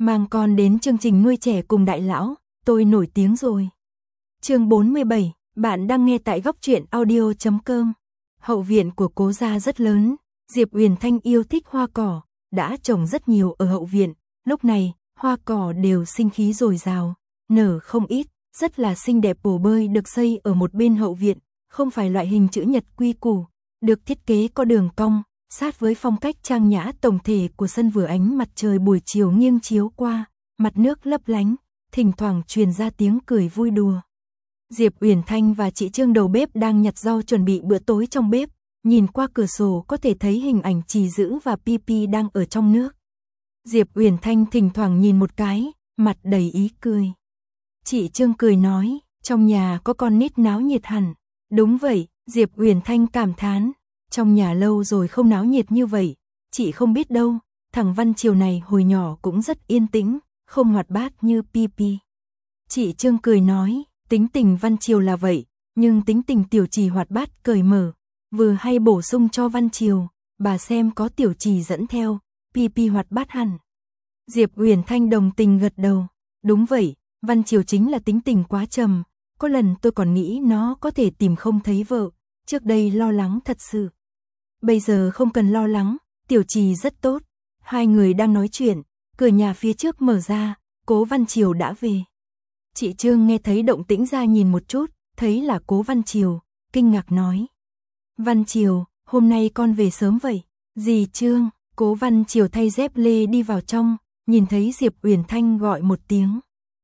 Mang con đến chương trình nuôi trẻ cùng đại lão, tôi nổi tiếng rồi. Chương 47, bạn đang nghe tại góc truyện audio.com. Hậu viện của Cố gia rất lớn, Diệp Uyển Thanh yêu thích hoa cỏ, đã trồng rất nhiều ở hậu viện, lúc này, hoa cỏ đều sinh khí dồi dào, nở không ít, rất là xinh đẹp. Hồ bơi được xây ở một bên hậu viện, không phải loại hình chữ nhật quy củ, được thiết kế có đường cong, sát với phong cách trang nhã tổng thể của sân vườn. Ánh mặt trời buổi chiều nghiêng chiếu qua, mặt nước lấp lánh, thỉnh thoảng truyền ra tiếng cười vui đùa. Diệp Uyển Thanh và chị Trương đầu bếp đang nhặt rau chuẩn bị bữa tối trong bếp, nhìn qua cửa sổ có thể thấy hình ảnh Trì Dữ và Pi đang ở trong nước. Diệp Uyển Thanh thỉnh thoảng nhìn một cái, mặt đầy ý cười. Chị Trương cười nói, trong nhà có con nít náo nhiệt hẳn. Đúng vậy, Diệp Uyển Thanh cảm thán, trong nhà lâu rồi không náo nhiệt như vậy, chị không biết đâu, thằng Văn Triều này hồi nhỏ cũng rất yên tĩnh, không hoạt bát như Pi. Chị Trương cười nói, tính tình Văn Triều là vậy, nhưng tính tình Tiểu Trì hoạt bát cởi mở, vừa hay bổ sung cho Văn Triều, bà xem có Tiểu Trì dẫn theo, Pi hoạt bát hẳn. Diệp Uyển Thanh đồng tình gật đầu, đúng vậy, Văn Triều chính là tính tình quá trầm, có lần tôi còn nghĩ nó có thể tìm không thấy vợ, trước đây lo lắng thật sự. Bây giờ không cần lo lắng, Tiểu Trì rất tốt. Hai người đang nói chuyện, cửa nhà phía trước mở ra, Cố Văn Triều đã về. Chị Trương nghe thấy động tĩnh ra nhìn một chút, thấy là Cố Văn Triều, kinh ngạc nói. Văn Triều, hôm nay con về sớm vậy. Dì Trương, Cố Văn Triều thay dép lê đi vào trong, nhìn thấy Diệp Uyển Thanh gọi một tiếng.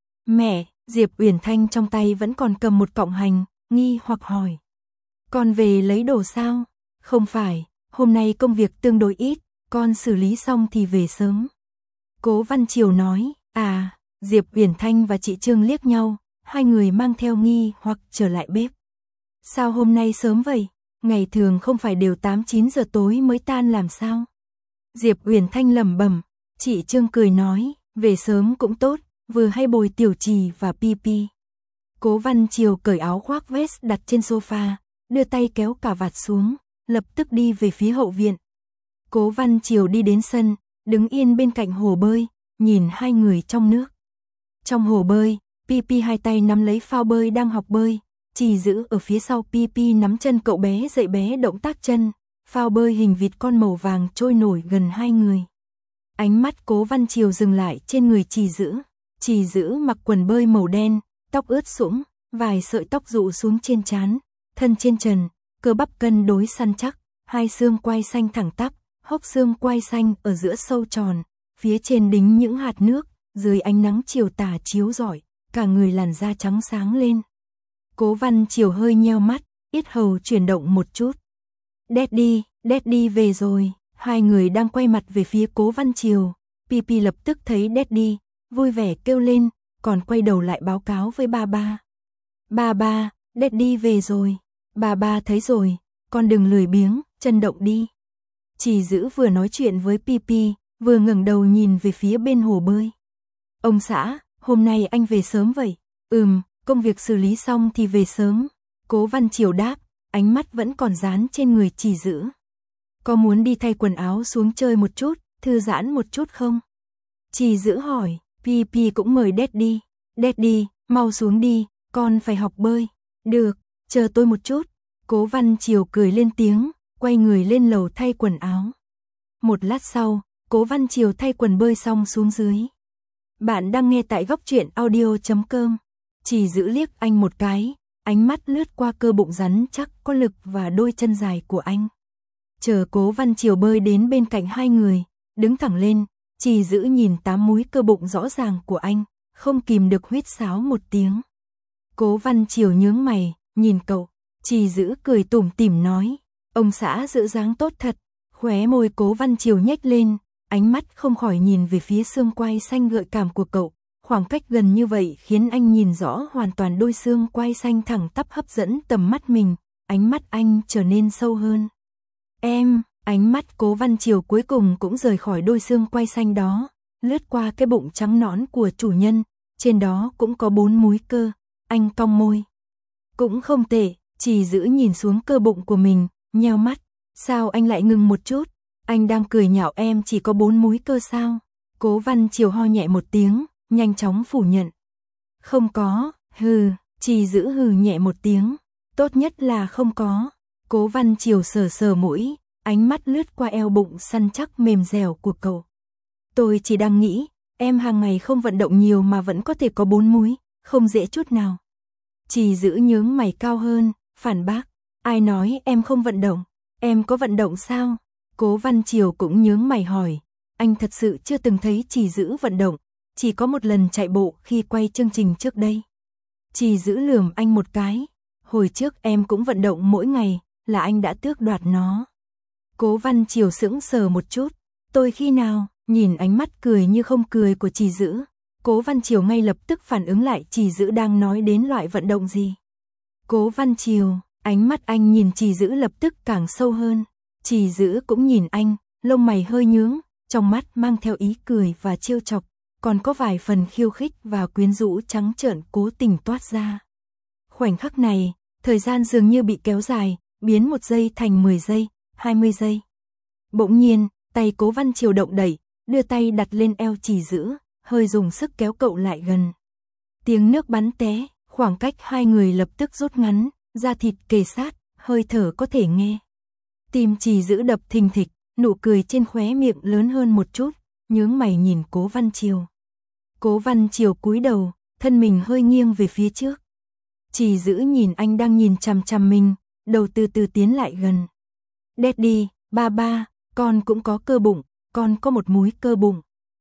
Mẹ, Diệp Uyển Thanh trong tay vẫn còn cầm một cọng hành, nghi hoặc hỏi. Con về lấy đồ sao? Không phải, hôm nay công việc tương đối ít, con xử lý xong thì về sớm. Cố Văn Triều nói, Diệp Uyển Thanh và chị Trương liếc nhau, hai người mang theo nghi hoặc trở lại bếp. Sao hôm nay sớm vậy? Ngày thường không phải đều 8-9 giờ tối mới tan làm sao? Diệp Uyển Thanh lẩm bẩm, chị Trương cười nói, về sớm cũng tốt, vừa hay bồi Tiểu Trì và Pi. Cố Văn Triều cởi áo khoác vest đặt trên sofa, đưa tay kéo cà vạt xuống, lập tức đi về phía hậu viện. Cố Văn Triều đi đến sân, đứng yên bên cạnh hồ bơi, nhìn hai người trong nước. Trong hồ bơi, Pi hai tay nắm lấy phao bơi đang học bơi, Trì Dữ ở phía sau Pi nắm chân cậu bé dạy bé động tác chân, phao bơi hình vịt con màu vàng trôi nổi gần hai người. Ánh mắt Cố Văn Triều dừng lại trên người Trì Dữ. Trì Dữ mặc quần bơi màu đen, tóc ướt sũng, vài sợi tóc rủ xuống trên trán, thân trên trần, cơ bắp cân đối săn chắc, hai xương quai xanh thẳng tắp, hốc xương quai xanh ở giữa sâu tròn, phía trên đính những hạt nước, dưới ánh nắng chiều tà chiếu rọi, cả người làn da trắng sáng lên. Cố Văn Triều hơi nheo mắt, yết hầu chuyển động một chút. Daddy về rồi. Hai người đang quay mặt về phía Cố Văn Triều, Pi lập tức thấy Daddy, vui vẻ kêu lên, còn quay đầu lại báo cáo với ba. Ba, Daddy về rồi. Ba thấy rồi, con đừng lười biếng, chân động đi. Trì Dữ vừa nói chuyện với Pi, vừa ngẩng đầu nhìn về phía bên hồ bơi. Ông xã, hôm nay anh về sớm vậy? Công việc xử lý xong thì về sớm. Cố Văn Triều đáp, ánh mắt vẫn còn dán trên người Trì Dữ. Có muốn đi thay quần áo xuống chơi một chút, thư giãn một chút không? Trì Dữ hỏi, Pi cũng mời Daddy. Daddy, mau xuống đi, con phải học bơi. Được, chờ tôi một chút. Cố Văn Triều cười lên tiếng, quay người lên lầu thay quần áo. Một lát sau, Cố Văn Triều thay quần bơi xong xuống dưới. Bạn đang nghe tại góc truyện audio.com. Trì Dữ liếc anh một cái, ánh mắt lướt qua cơ bụng rắn chắc có lực và đôi chân dài của anh. Chờ Cố Văn Triều bơi đến bên cạnh hai người, đứng thẳng lên, Trì Dữ nhìn 8 múi cơ bụng rõ ràng của anh, không kìm được huýt sáo một tiếng. Cố Văn Triều nhướng mày, nhìn cậu, Trì Dữ cười tủm tỉm nói, ông xã giữ dáng tốt thật. Khóe môi Cố Văn Triều nhếch lên, ánh mắt không khỏi nhìn về phía xương quai xanh gợi cảm của cậu, khoảng cách gần như vậy khiến anh nhìn rõ hoàn toàn đôi xương quai xanh thẳng tắp hấp dẫn tầm mắt mình, ánh mắt anh trở nên sâu hơn. Ánh mắt Cố Văn Triều cuối cùng cũng rời khỏi đôi xương quai xanh đó, lướt qua cái bụng trắng nõn của chủ nhân, trên đó cũng có 4 múi cơ, anh cong môi. Cũng không tệ, Trì Dữ nhìn xuống cơ bụng của mình, nheo mắt, sao anh lại ngừng một chút, anh đang cười nhạo em chỉ có 4 múi cơ sao? Cố Văn Triều ho nhẹ một tiếng, nhanh chóng phủ nhận. Không có, hừ, Trì Dữ hừ nhẹ một tiếng, tốt nhất là không có. Cố Văn Triều sờ sờ mũi, ánh mắt lướt qua eo bụng săn chắc mềm dẻo của cậu. Tôi chỉ đang nghĩ, em hàng ngày không vận động nhiều mà vẫn có thể có 4 múi, không dễ chút nào. Trì Dữ nhướng mày cao hơn, phản bác, ai nói em không vận động, em có vận động sao? Cố Văn Triều cũng nhướng mày hỏi, anh thật sự chưa từng thấy Trì Dữ vận động, chỉ có một lần chạy bộ khi quay chương trình trước đây. Trì Dữ lườm anh một cái, hồi trước em cũng vận động mỗi ngày, là anh đã tước đoạt nó. Cố Văn Triều sững sờ một chút, tôi khi nào? Nhìn ánh mắt cười như không cười của Trì Dữ, Cố Văn Triều ngay lập tức phản ứng lại Trì Dữ đang nói đến loại vận động gì. Cố Văn Triều, ánh mắt anh nhìn Trì Dữ lập tức càng sâu hơn. Trì Dữ cũng nhìn anh, lông mày hơi nhướng, trong mắt mang theo ý cười và trêu chọc, còn có vài phần khiêu khích và quyến rũ trắng trợn cố tình toát ra. Khoảnh khắc này, thời gian dường như bị kéo dài, biến 1 giây thành 10 giây, 20 giây. Bỗng nhiên, tay Cố Văn Triều động đẩy, đưa tay đặt lên eo Trì Dữ, hơi dùng sức kéo cậu lại gần. Tiếng nước bắn té, khoảng cách hai người lập tức rút ngắn, da thịt kề sát, hơi thở có thể nghe. Tim Trì Dữ đập thình thịch, nụ cười trên khóe miệng lớn hơn một chút, nhướng mày nhìn Cố Văn Triều. Cố Văn Triều cúi đầu, thân mình hơi nghiêng về phía trước. Trì Dữ nhìn anh đang nhìn chằm chằm mình, đầu từ từ tiến lại gần. Daddy, ba, con cũng có cơ bụng, con có một múi cơ bụng.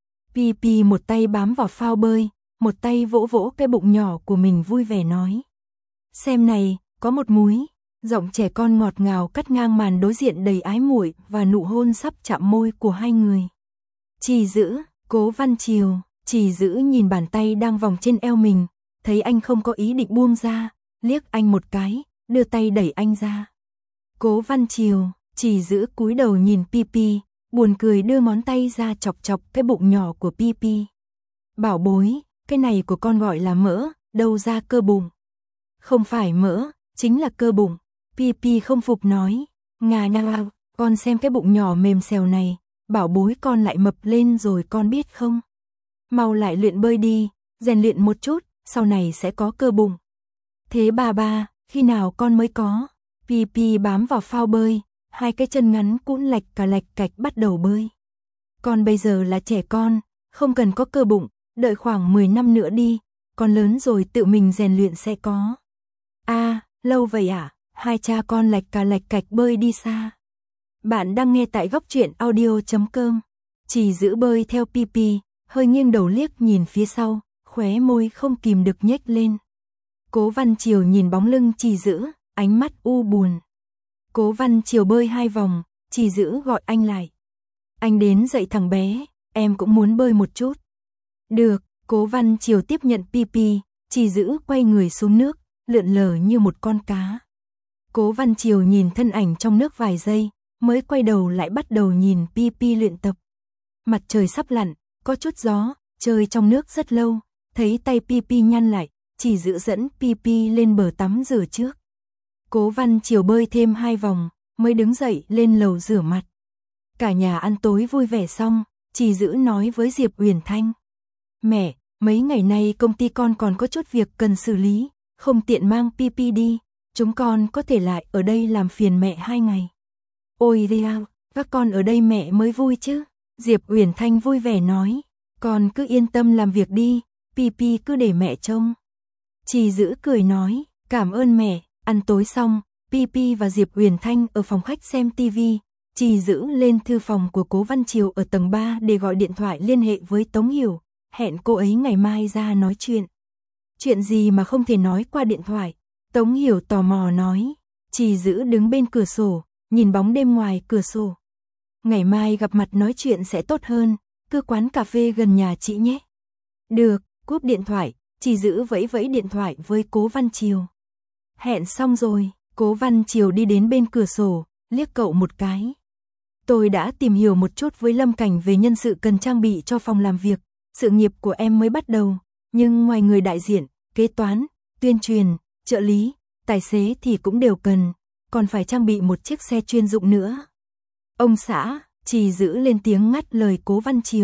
Pi một tay bám vào phao bơi, một tay vỗ vỗ cái bụng nhỏ của mình vui vẻ nói. Xem này, có một múi. Giọng trẻ con ngọt ngào cắt ngang màn đối diện đầy ái muội và nụ hôn sắp chạm môi của hai người. Trì Dữ, Cố Văn Triều, Trì Dữ nhìn bàn tay đang vòng trên eo mình, thấy anh không có ý định buông ra, liếc anh một cái, đưa tay đẩy anh ra. Cố Văn Triều, Trì Dữ cúi đầu nhìn Pi, buồn cười đưa ngón tay ra chọc chọc cái bụng nhỏ của Pi. Bảo bối, cái này của con gọi là mỡ, đâu ra cơ bụng. Không phải mỡ, chính là cơ bụng. Pi không phục nói, ngà ngà, con xem cái bụng nhỏ mềm xèo này, bảo bối con lại mập lên rồi con biết không? Mau lại luyện bơi đi, rèn luyện một chút, sau này sẽ có cơ bụng. Thế ba, khi nào con mới có? Pi bám vào phao bơi, hai cái chân ngắn cũn lạch cạch bắt đầu bơi. Con bây giờ là trẻ con, không cần có cơ bụng, đợi khoảng 10 năm nữa đi, con lớn rồi tự mình rèn luyện sẽ có. Lâu vậy à? Hai cha con lạch cạch bơi đi xa. Bạn đang nghe tại Góc Truyện Audio.com. Trì Dữ bơi theo Pi, hơi nghiêng đầu liếc nhìn phía sau, khóe môi không kìm được nhếch lên. Cố Văn Triều nhìn bóng lưng Trì Dữ, ánh mắt u buồn. Cố Văn Triều bơi 2 vòng, Trì Dữ gọi anh lại. Anh đến dậy thằng bé, em cũng muốn bơi một chút. Được, Cố Văn Triều tiếp nhận Pi, Trì Dữ quay người xuống nước, lượn lờ như một con cá. Cố Văn Triều nhìn thân ảnh trong nước vài giây, mới quay đầu lại bắt đầu nhìn Pi luyện tập. Mặt trời sắp lặn, có chút gió, chơi trong nước rất lâu, thấy tay Pi nhăn lại, Trì Dữ dẫn Pi lên bờ tắm rửa trước. Cố Văn Triều bơi thêm 2 vòng, mới đứng dậy lên lầu rửa mặt. Cả nhà ăn tối vui vẻ xong, Trì Dữ nói với Diệp Uyển Thanh. Mẹ, mấy ngày nay công ty con còn có chút việc cần xử lý, không tiện mang Pi đi, chúng con có thể lại ở đây làm phiền mẹ 2 ngày. Ôi Ria, các con ở đây mẹ mới vui chứ. Diệp Uyển Thanh vui vẻ nói, con cứ yên tâm làm việc đi, Pi cứ để mẹ trông. Trì Dữ cười nói, cảm ơn mẹ. Ăn tối xong, Pi và Diệp Uyển Thanh ở phòng khách xem TV, Trì Dữ lên thư phòng của Cố Văn Triều ở tầng 3 để gọi điện thoại liên hệ với Tống Hiểu, hẹn cô ấy ngày mai ra nói chuyện. Chuyện gì mà không thể nói qua điện thoại? Tống Hiểu tò mò nói. Trì Dữ đứng bên cửa sổ, nhìn bóng đêm ngoài cửa sổ. Ngày mai gặp mặt nói chuyện sẽ tốt hơn, cứ quán cà phê gần nhà chị nhé. Được, cúp điện thoại, Trì Dữ vẫy điện thoại với Cố Văn Triều. Hẹn xong rồi, Cố Văn Triều đi đến bên cửa sổ, liếc cậu một cái. Tôi đã tìm hiểu một chút với Lâm Cảnh về nhân sự cần trang bị cho phòng làm việc, sự nghiệp của em mới bắt đầu, nhưng ngoài người đại diện, kế toán, tuyên truyền, trợ lý, tài xế thì cũng đều cần, còn phải trang bị một chiếc xe chuyên dụng nữa. Ông xã, Trì Dữ lên tiếng ngắt lời Cố Văn Triều,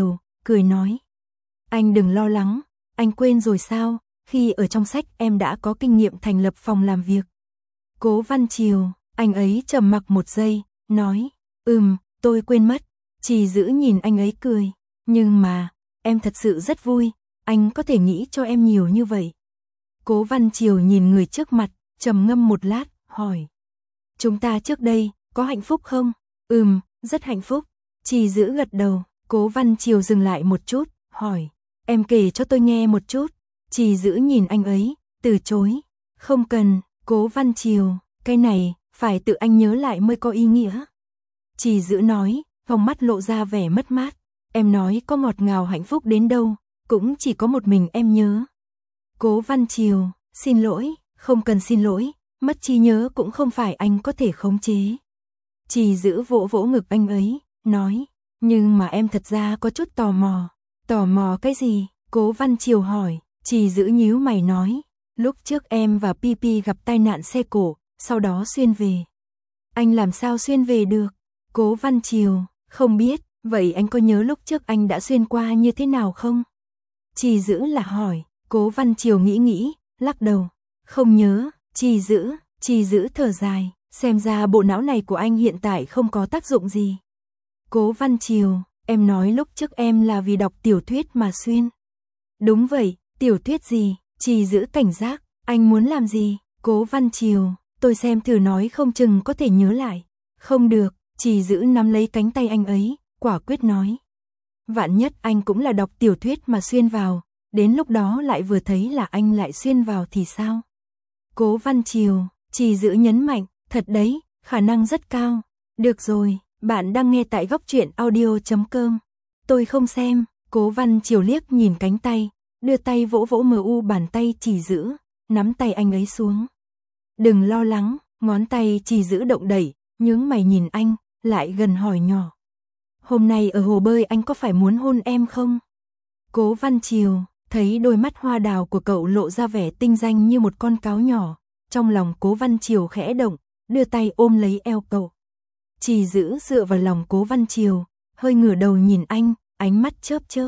cười nói. Anh đừng lo lắng, anh quên rồi sao, khi ở trong sách em đã có kinh nghiệm thành lập phòng làm việc. Cố Văn Triều, anh ấy trầm mặc một giây, nói, tôi quên mất. Trì Dữ nhìn anh ấy cười, nhưng mà, em thật sự rất vui, anh có thể nghĩ cho em nhiều như vậy. Cố Văn Triều nhìn người trước mặt, trầm ngâm một lát, hỏi. Chúng ta trước đây, có hạnh phúc không? Rất hạnh phúc. Trì Dữ gật đầu, Cố Văn Triều dừng lại một chút, hỏi. Em kể cho tôi nghe một chút. Trì Dữ nhìn anh ấy, từ chối. Không cần, Cố Văn Triều, cái này, phải tự anh nhớ lại mới có ý nghĩa. Trì Dữ nói, vòng mắt lộ ra vẻ mất mát. Em nói có ngọt ngào hạnh phúc đến đâu, cũng chỉ có một mình em nhớ. Cố Văn Triều, xin lỗi, không cần xin lỗi, mất trí nhớ cũng không phải anh có thể khống chế. Trì Dữ vỗ vỗ ngực anh ấy, nói, nhưng mà em thật ra có chút tò mò. Tò mò cái gì? Cố Văn Triều hỏi. Trì Dữ nhíu mày nói, lúc trước em và Pipi gặp tai nạn xe cộ, sau đó xuyên về. Anh làm sao xuyên về được? Cố Văn Triều, không biết, vậy anh có nhớ lúc trước anh đã xuyên qua như thế nào không? Trì Dữ là hỏi. Cố Văn Triều nghĩ, lắc đầu, không nhớ. Trì Dữ thở dài, xem ra bộ não này của anh hiện tại không có tác dụng gì. Cố Văn Triều, em nói lúc trước em là vì đọc tiểu thuyết mà xuyên. Đúng vậy, tiểu thuyết gì? Trì Dữ cảnh giác, anh muốn làm gì? Cố Văn Triều, tôi xem thử nói không chừng có thể nhớ lại. Không được, Trì Dữ nắm lấy cánh tay anh ấy, quả quyết nói. Vạn nhất anh cũng là đọc tiểu thuyết mà xuyên vào, đến lúc đó lại vừa thấy là anh lại xuyên vào thì sao? Cố Văn Triều, Trì Dữ nhấn mạnh, thật đấy, khả năng rất cao. Được rồi, bạn đang nghe tại góc truyện audio.com. Tôi không xem. Cố Văn Triều liếc nhìn cánh tay, đưa tay vỗ vỗ bàn tay Trì Dữ, nắm tay anh ấy xuống. Đừng lo lắng, ngón tay Trì Dữ động đẩy, nhướng mày nhìn anh, lại gần hỏi nhỏ. Hôm nay ở hồ bơi anh có phải muốn hôn em không? Cố Văn Triều, thấy đôi mắt hoa đào của cậu lộ ra vẻ tinh danh như một con cáo nhỏ, trong lòng Cố Văn Triều khẽ động, đưa tay ôm lấy eo cậu. Trì Dữ dựa vào lòng Cố Văn Triều, hơi ngửa đầu nhìn anh, ánh mắt chớp chớp.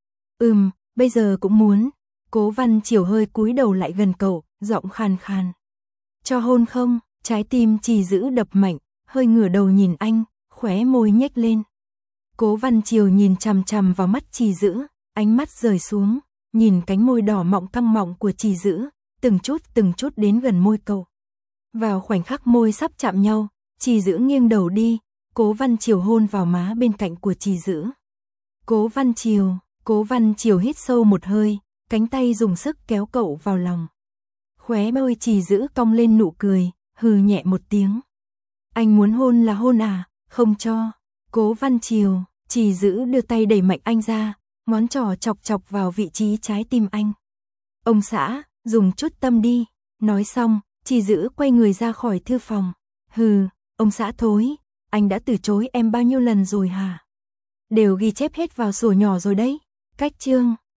Bây giờ cũng muốn. Cố Văn Triều hơi cúi đầu lại gần cậu, giọng khàn khàn. Cho hôn không? Trái tim Trì Dữ đập mạnh, hơi ngửa đầu nhìn anh, khóe môi nhếch lên. Cố Văn Triều nhìn chằm chằm vào mắt Trì Dữ, ánh mắt rời xuống, nhìn cánh môi đỏ mọng căng mọng của Trì Dữ, từng chút đến gần môi cậu. Vào khoảnh khắc môi sắp chạm nhau, Trì Dữ nghiêng đầu đi, Cố Văn Triều hôn vào má bên cạnh của Trì Dữ. Cố Văn Triều hít sâu một hơi, cánh tay dùng sức kéo cậu vào lòng. Khóe môi Trì Dữ cong lên nụ cười, hừ nhẹ một tiếng. Anh muốn hôn là hôn à, không cho. Cố Văn Triều, Trì Dữ đưa tay đẩy mạnh anh ra, ngón trỏ chọc chọc vào vị trí trái tim anh. Ông xã, dùng chút tâm đi. Nói xong, Trì Dữ quay người ra khỏi thư phòng. Hừ, ông xã thối, anh đã từ chối em bao nhiêu lần rồi hả? Đều ghi chép hết vào sổ nhỏ rồi đấy. Cách chương